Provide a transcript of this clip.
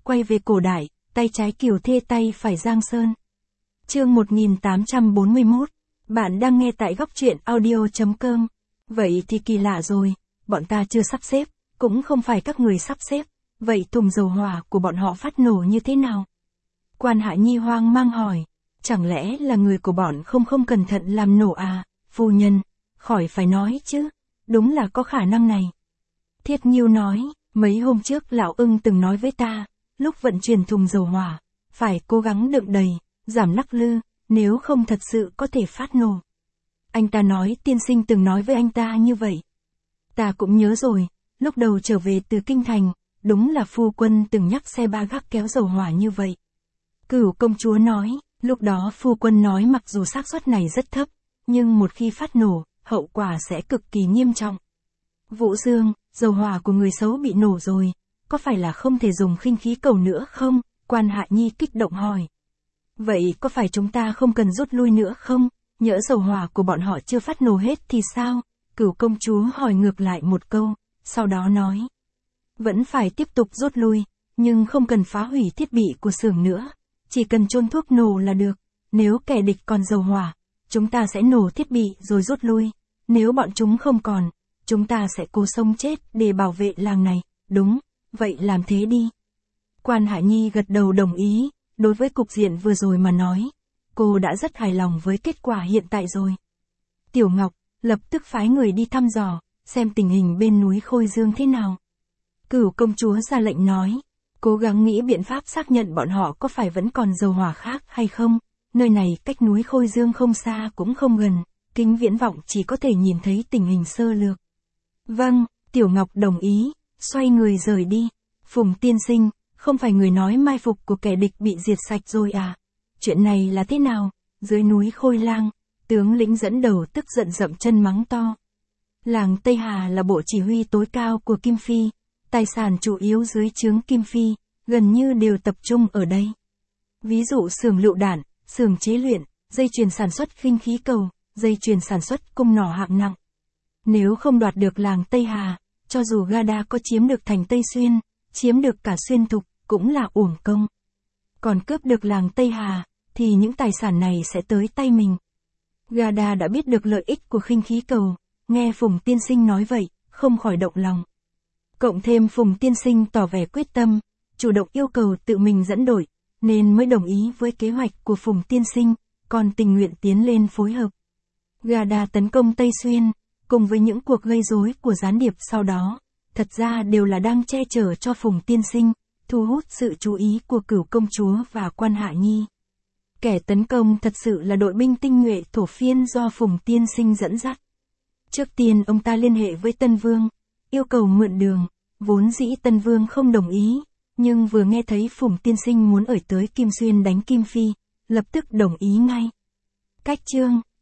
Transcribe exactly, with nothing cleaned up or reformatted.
quay về cổ đại, tay trái Kiều Thê tay phải Giang Sơn. Chương một nghìn tám trăm bốn mươi mốt, bạn đang nghe tại góc truyện audio chấm com. Vậy thì kỳ lạ rồi, bọn ta chưa sắp xếp, cũng không phải các người sắp xếp, vậy thùng dầu hỏa của bọn họ phát nổ như thế nào? Quan Hạ Nhi hoang mang hỏi, chẳng lẽ là người của bọn không không cẩn thận làm nổ à, phu nhân, khỏi phải nói chứ, đúng là có khả năng này. Thiết Nhiêu nói, mấy hôm trước lão ưng từng nói với ta, lúc vận chuyển thùng dầu hỏa, phải cố gắng đựng đầy, giảm lắc lư, nếu không thật sự có thể phát nổ. Anh ta nói tiên sinh từng nói với anh ta như vậy. Ta cũng nhớ rồi, lúc đầu trở về từ kinh thành, đúng là phu quân từng nhắc xe ba gác kéo dầu hỏa như vậy. Cửu công chúa nói, lúc đó phu quân nói mặc dù xác suất này rất thấp, nhưng một khi phát nổ, hậu quả sẽ cực kỳ nghiêm trọng. Vũ Dương, dầu hỏa của người xấu bị nổ rồi, có phải là không thể dùng khinh khí cầu nữa không? Quan Hạ Nhi kích động hỏi. Vậy có phải chúng ta không cần rút lui nữa không? Nhỡ dầu hỏa của bọn họ chưa phát nổ hết thì sao? Cửu công chúa hỏi ngược lại một câu, sau đó nói. Vẫn phải tiếp tục rút lui, nhưng không cần phá hủy thiết bị của xưởng nữa, chỉ cần chôn thuốc nổ là được. Nếu kẻ địch còn dầu hỏa, chúng ta sẽ nổ thiết bị rồi rút lui. Nếu bọn chúng không còn, chúng ta sẽ cố sống chết để bảo vệ làng này, đúng, vậy làm thế đi. Quan Hạ Nhi gật đầu đồng ý, đối với cục diện vừa rồi mà nói, cô đã rất hài lòng với kết quả hiện tại rồi. Tiểu Ngọc, lập tức phái người đi thăm dò, xem tình hình bên núi Khôi Dương thế nào. Cửu công chúa ra lệnh nói, cố gắng nghĩ biện pháp xác nhận bọn họ có phải vẫn còn dầu hỏa khác hay không, nơi này cách núi Khôi Dương không xa cũng không gần, kính viễn vọng chỉ có thể nhìn thấy tình hình sơ lược. Vâng, Tiểu Ngọc đồng ý, xoay người rời đi. Phùng tiên sinh, không phải người nói mai phục của kẻ địch bị diệt sạch rồi à? Chuyện này là thế nào? Dưới núi Khôi Lang, tướng lĩnh dẫn đầu tức giận dậm chân mắng to. Làng Tây Hà là bộ chỉ huy tối cao của Kim Phi, tài sản chủ yếu dưới trướng Kim Phi, gần như đều tập trung ở đây. Ví dụ xưởng lựu đạn, xưởng chế luyện, dây chuyền sản xuất khinh khí cầu, dây chuyền sản xuất cung nỏ hạng nặng. Nếu không đoạt được làng Tây Hà, cho dù Gada có chiếm được thành Tây Xuyên, chiếm được cả Xuyên Thục, cũng là uổng công. Còn cướp được làng Tây Hà, thì những tài sản này sẽ tới tay mình. Gada đã biết được lợi ích của khinh khí cầu, nghe Phùng tiên sinh nói vậy, không khỏi động lòng. Cộng thêm Phùng tiên sinh tỏ vẻ quyết tâm, chủ động yêu cầu tự mình dẫn đội, nên mới đồng ý với kế hoạch của Phùng tiên sinh, còn tình nguyện tiến lên phối hợp. Gada tấn công Tây Xuyên, cùng với những cuộc gây rối của gián điệp sau đó, thật ra đều là đang che chở cho Phùng tiên sinh, thu hút sự chú ý của Cửu công chúa và Quan Hạ Nhi. Kẻ tấn công thật sự là đội binh tinh nhuệ thổ phiên do Phùng tiên sinh dẫn dắt. Trước tiên ông ta liên hệ với Tân Vương, yêu cầu mượn đường, vốn dĩ Tân Vương không đồng ý, nhưng vừa nghe thấy Phùng tiên sinh muốn ở tới Kim Xuyên đánh Kim Phi, lập tức đồng ý ngay. Cách chương,